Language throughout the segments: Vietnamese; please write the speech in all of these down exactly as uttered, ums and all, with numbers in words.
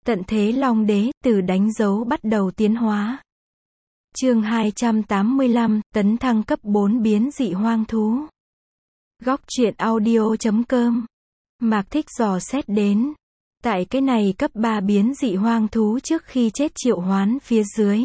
Tận thế Long Đế, từ đánh dấu bắt đầu tiến hóa. Chương hai trăm tám mươi lăm, tấn thăng cấp bốn biến dị hoang thú. Góc truyện audio chấm com. Mạc Thích dò xét đến. Tại cái này cấp ba biến dị hoang thú trước khi chết triệu hoán phía dưới.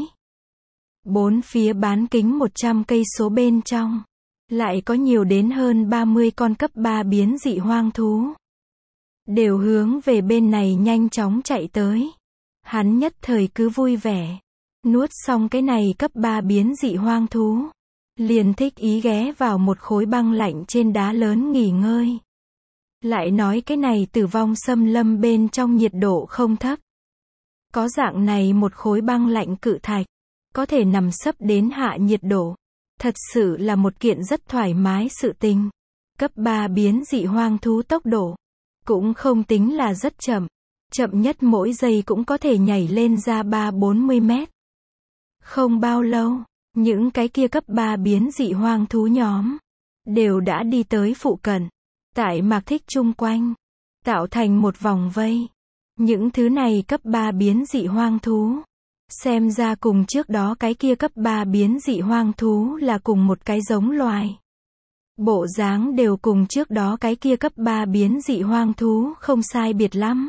Bốn phía bán kính một trăm cây số bên trong. Lại có nhiều đến hơn ba mươi con cấp ba biến dị hoang thú. Đều hướng về bên này nhanh chóng chạy tới. Hắn nhất thời cứ vui vẻ. Nuốt xong cái này cấp ba biến dị hoang thú. Liền thích ý ghé vào một khối băng lạnh trên đá lớn nghỉ ngơi. Lại nói cái này tử vong xâm lâm bên trong nhiệt độ không thấp. Có dạng này một khối băng lạnh cự thạch. Có thể nằm sấp đến hạ nhiệt độ. Thật sự là một kiện rất thoải mái sự tình. Cấp ba biến dị hoang thú tốc độ. Cũng không tính là rất chậm. Chậm nhất mỗi giây cũng có thể nhảy lên ra ba bốn mươi mét. Không bao lâu, những cái kia cấp ba biến dị hoang thú nhóm đều đã đi tới phụ cận. Tại Mạc Thích chung quanh, tạo thành một vòng vây. Những thứ này cấp ba biến dị hoang thú. Xem ra cùng trước đó cái kia cấp ba biến dị hoang thú là cùng một cái giống loài. Bộ dáng đều cùng trước đó cái kia cấp ba biến dị hoang thú không sai biệt lắm.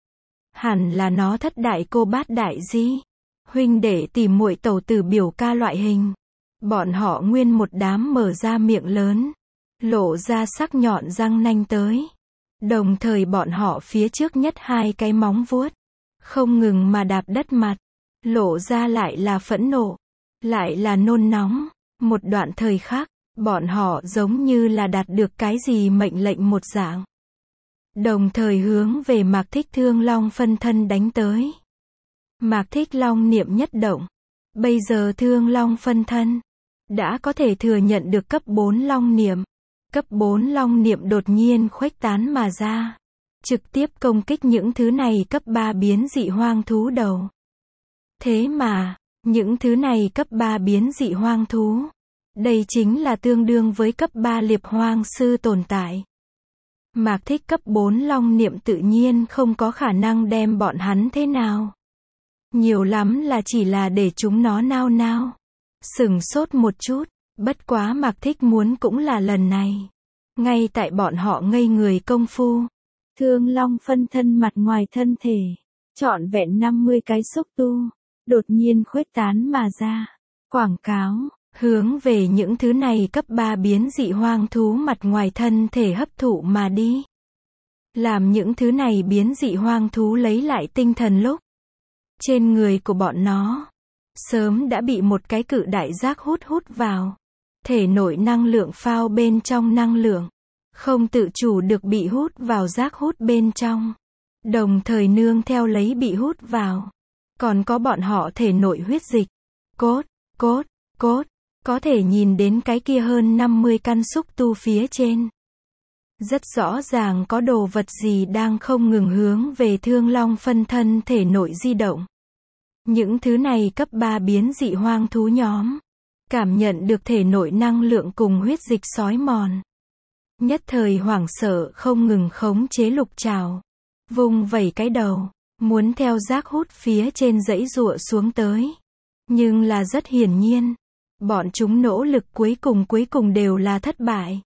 Hẳn là nó thất đại cô bát đại di. Huynh đệ tìm muội tẩu tử biểu ca loại hình. Bọn họ nguyên một đám mở ra miệng lớn. Lộ ra sắc nhọn răng nanh tới. Đồng thời bọn họ phía trước nhất hai cái móng vuốt. Không ngừng mà đạp đất mặt. Lộ ra lại là phẫn nộ. Lại là nôn nóng. Một đoạn thời khắc. Bọn họ giống như là đạt được cái gì mệnh lệnh một dạng. Đồng thời hướng về Mạc Thích Thương Long phân thân đánh tới. Mạc Thích Long niệm nhất động. Bây giờ Thương Long phân thân đã có thể thừa nhận được cấp bốn Long niệm. Cấp bốn Long niệm đột nhiên khuếch tán mà ra. Trực tiếp công kích những thứ này cấp ba biến dị hoang thú đầu. Thế mà, những thứ này cấp ba biến dị hoang thú. Đây chính là tương đương với cấp ba liệp hoang sư tồn tại. Mạc Thích cấp bốn Long niệm tự nhiên không có khả năng đem bọn hắn thế nào. Nhiều lắm là chỉ là để chúng nó nao nao. Sửng sốt một chút. Bất quá Mạc Thích muốn cũng là lần này. Ngay tại bọn họ ngây người công phu. Thương Long phân thân mặt ngoài thân thể. Trọn vẹn năm mươi cái xúc tu. Đột nhiên khuếch tán mà ra. Quảng cáo. Hướng về những thứ này cấp ba biến dị hoang thú mặt ngoài thân thể hấp thụ mà đi. Làm những thứ này biến dị hoang thú lấy lại tinh thần lúc. Trên người của bọn nó. Sớm đã bị một cái cự đại giác hút hút vào. Thể nội năng lượng phao bên trong năng lượng. Không tự chủ được bị hút vào giác hút bên trong. Đồng thời nương theo lấy bị hút vào. Còn có bọn họ thể nội huyết dịch. Cốt, cốt, cốt. Có thể nhìn đến cái kia hơn năm mươi căn xúc tu phía trên. Rất rõ ràng có đồ vật gì đang không ngừng hướng về Thương Long phân thân thể nội di động. Những thứ này cấp ba biến dị hoang thú nhóm. Cảm nhận được thể nội năng lượng cùng huyết dịch xói mòn. Nhất thời hoảng sợ không ngừng khống chế lục trảo. Vung vẩy cái đầu. Muốn theo giác hút phía trên dãy giụa xuống tới. Nhưng là rất hiển nhiên. Bọn chúng nỗ lực cuối cùng cuối cùng đều là thất bại.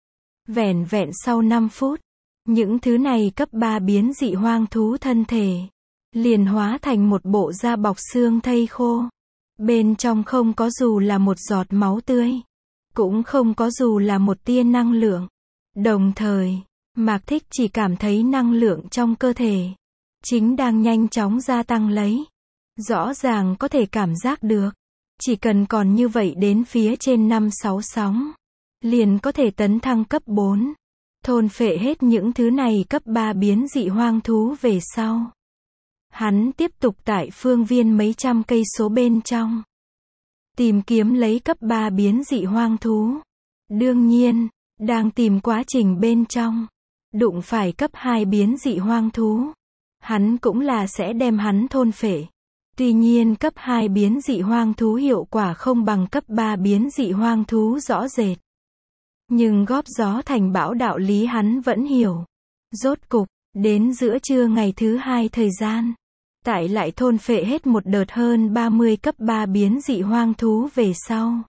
Vẻn vẹn sau năm phút. Những thứ này cấp ba biến dị hoang thú thân thể. Liền hóa thành một bộ da bọc xương thây khô. Bên trong không có dù là một giọt máu tươi. Cũng không có dù là một tia năng lượng. Đồng thời, Mạc Thích chỉ cảm thấy năng lượng trong cơ thể. Chính đang nhanh chóng gia tăng lấy. Rõ ràng có thể cảm giác được. Chỉ cần còn như vậy đến phía trên năm sáu sóng. Liền có thể tấn thăng cấp bốn. Thôn phệ hết những thứ này cấp ba biến dị hoang thú về sau. Hắn tiếp tục tại phương viên mấy trăm cây số bên trong. Tìm kiếm lấy cấp ba biến dị hoang thú. Đương nhiên, đang tìm quá trình bên trong. Đụng phải cấp hai biến dị hoang thú. Hắn cũng là sẽ đem hắn thôn phệ. Tuy nhiên cấp hai biến dị hoang thú hiệu quả không bằng cấp ba biến dị hoang thú rõ rệt. Nhưng góp gió thành bão đạo lý hắn vẫn hiểu. Rốt cục, đến giữa trưa ngày thứ hai thời gian. Tại lại thôn phệ hết một đợt hơn ba mươi cấp ba biến dị hoang thú về sau.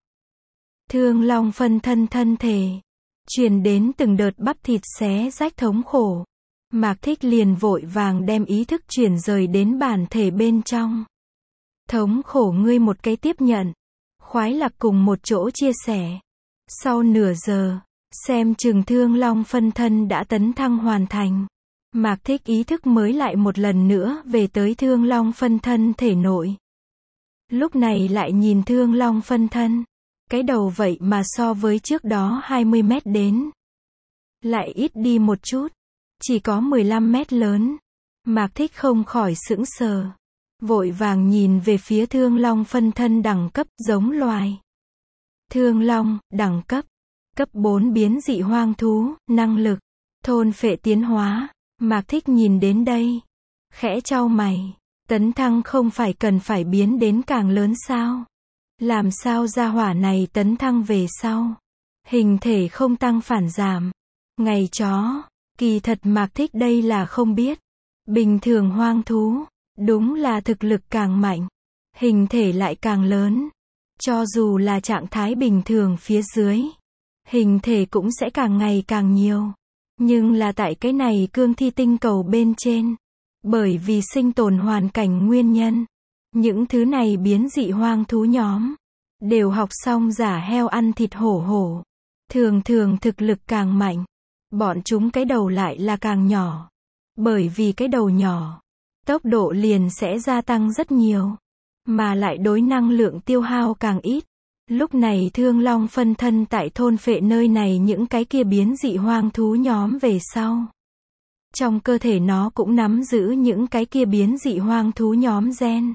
Thương Long phân thân thân thể, truyền đến từng đợt bắp thịt xé rách thống khổ. Mạc Thích liền vội vàng đem ý thức chuyển rời đến bản thể bên trong. Thống khổ ngươi một cái tiếp nhận. Khoái lạc cùng một chỗ chia sẻ. Sau nửa giờ, xem chừng Thương Long phân thân đã tấn thăng hoàn thành. Mạc Thích ý thức mới lại một lần nữa về tới Thương Long phân thân thể nội. Lúc này lại nhìn Thương Long phân thân. Cái đầu vậy mà so với trước đó hai mươi mét đến. Lại ít đi một chút. Chỉ có mười lăm mét lớn. Mạc Thích không khỏi sững sờ. Vội vàng nhìn về phía Thương Long phân thân đẳng cấp giống loài. Thương Long, đẳng cấp. Cấp bốn biến dị hoang thú, năng lực. Thôn phệ tiến hóa. Mạc Thích nhìn đến đây. Khẽ chau mày. Tấn thăng không phải cần phải biến đến càng lớn sao? Làm sao gia hỏa này tấn thăng về sau? Hình thể không tăng phản giảm. Ngày chó. Kỳ thật Mạc Thích đây là không biết. Bình thường hoang thú. Đúng là thực lực càng mạnh. Hình thể lại càng lớn. Cho dù là trạng thái bình thường phía dưới. Hình thể cũng sẽ càng ngày càng nhiều. Nhưng là tại cái này cương thi tinh cầu bên trên. Bởi vì sinh tồn hoàn cảnh nguyên nhân. Những thứ này biến dị hoang thú nhóm. Đều học xong giả heo ăn thịt hổ hổ. Thường thường thực lực càng mạnh. Bọn chúng cái đầu lại là càng nhỏ. Bởi vì cái đầu nhỏ. Tốc độ liền sẽ gia tăng rất nhiều. Mà lại đối năng lượng tiêu hao càng ít. Lúc này Thương Long phân thân tại thôn phệ nơi này những cái kia biến dị hoang thú nhóm về sau. Trong cơ thể nó cũng nắm giữ những cái kia biến dị hoang thú nhóm gen.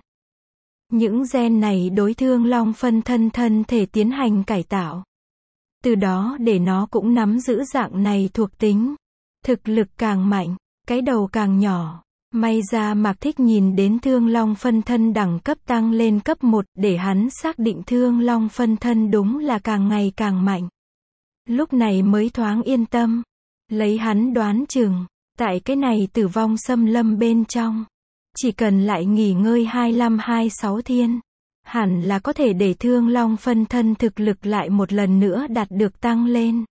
Những gen này đối Thương Long phân thân thân thể tiến hành cải tạo. Từ đó để nó cũng nắm giữ dạng này thuộc tính. Thực lực càng mạnh, cái đầu càng nhỏ. May ra Mạc Thích nhìn đến Thương Long phân thân đẳng cấp tăng lên cấp một để hắn xác định Thương Long phân thân đúng là càng ngày càng mạnh. Lúc này mới thoáng yên tâm. Lấy hắn đoán chừng, tại cái này tử vong xâm lâm bên trong. Chỉ cần lại nghỉ ngơi hai mươi lăm hai mươi sáu thiên. Hẳn là có thể để Thương Long phân thân thực lực lại một lần nữa đạt được tăng lên.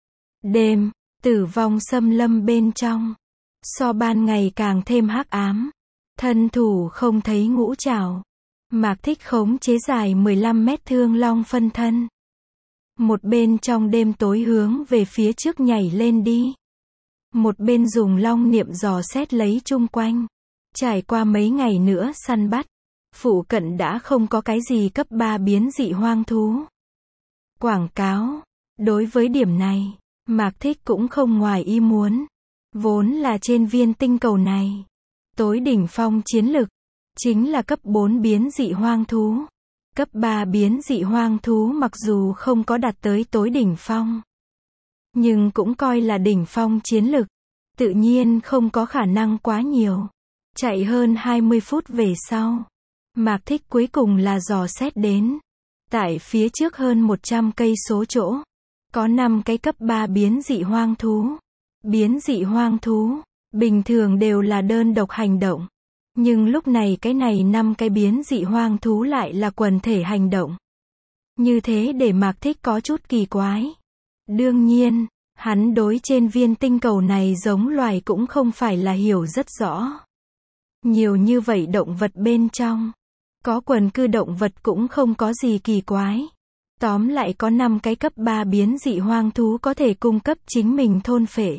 Đêm, tử vong xâm lâm bên trong. So ban ngày càng thêm hắc ám. Thân thủ không thấy ngũ trảo. Mạc Thích khống chế dài mười lăm mét Thương Long phân thân. Một bên trong đêm tối hướng về phía trước nhảy lên đi. Một bên dùng long niệm dò xét lấy chung quanh. Trải qua mấy ngày nữa săn bắt. Phụ cận đã không có cái gì cấp ba biến dị hoang thú. Quảng cáo. Đối với điểm này, Mạc Thích cũng không ngoài ý muốn. Vốn là trên viên tinh cầu này. Tối đỉnh phong chiến lực. Chính là cấp bốn biến dị hoang thú. Cấp ba biến dị hoang thú mặc dù không có đạt tới tối đỉnh phong. Nhưng cũng coi là đỉnh phong chiến lực. Tự nhiên không có khả năng quá nhiều. Chạy hơn hai mươi phút về sau. Mạc Thích cuối cùng là dò xét đến. Tại phía trước hơn một trăm cây số chỗ. Có năm cái cấp ba biến dị hoang thú. Biến dị hoang thú. Bình thường đều là đơn độc hành động. Nhưng lúc này cái này năm cái biến dị hoang thú lại là quần thể hành động. Như thế để Mạc Thích có chút kỳ quái. Đương nhiên, hắn đối trên viên tinh cầu này giống loài cũng không phải là hiểu rất rõ. Nhiều như vậy động vật bên trong. Có quần cư động vật cũng không có gì kỳ quái. Tóm lại có năm cái cấp ba biến dị hoang thú có thể cung cấp chính mình thôn phệ.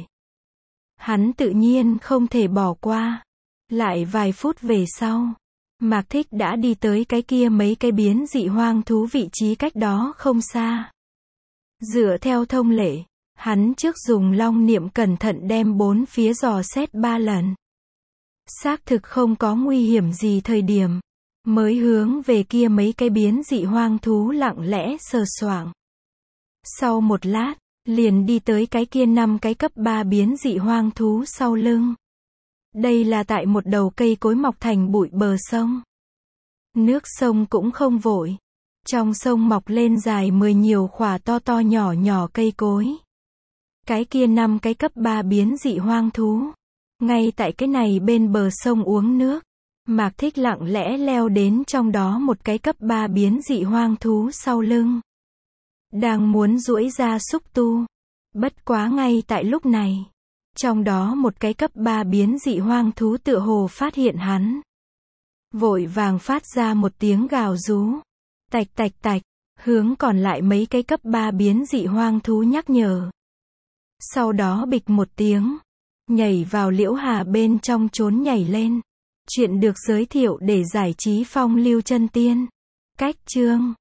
Hắn tự nhiên không thể bỏ qua. Lại vài phút về sau, Mạc Thích đã đi tới cái kia mấy cái biến dị hoang thú vị trí cách đó không xa. Dựa theo thông lệ, hắn trước dùng long niệm cẩn thận đem bốn phía dò xét ba lần. Xác thực không có nguy hiểm gì thời điểm. Mới hướng về kia mấy cái biến dị hoang thú lặng lẽ sờ soạng. Sau một lát, liền đi tới cái kia năm cái cấp ba biến dị hoang thú sau lưng. Đây là tại một đầu cây cối mọc thành bụi bờ sông. Nước sông cũng không vội. Trong sông mọc lên dài mười nhiều khỏa to to nhỏ nhỏ cây cối. Cái kia năm cái cấp ba biến dị hoang thú. Ngay tại cái này bên bờ sông uống nước. Mạc Thích lặng lẽ leo đến trong đó một cái cấp ba biến dị hoang thú sau lưng. Đang muốn duỗi ra xúc tu. Bất quá ngay tại lúc này. Trong đó một cái cấp ba biến dị hoang thú tựa hồ phát hiện hắn. Vội vàng phát ra một tiếng gào rú. Tạch tạch tạch, hướng còn lại mấy cái cấp ba biến dị hoang thú nhắc nhở. Sau đó bịch một tiếng. Nhảy vào Liễu Hà bên trong trốn nhảy lên. Chuyện được giới thiệu để giải trí phong lưu chân tiên. Cách chương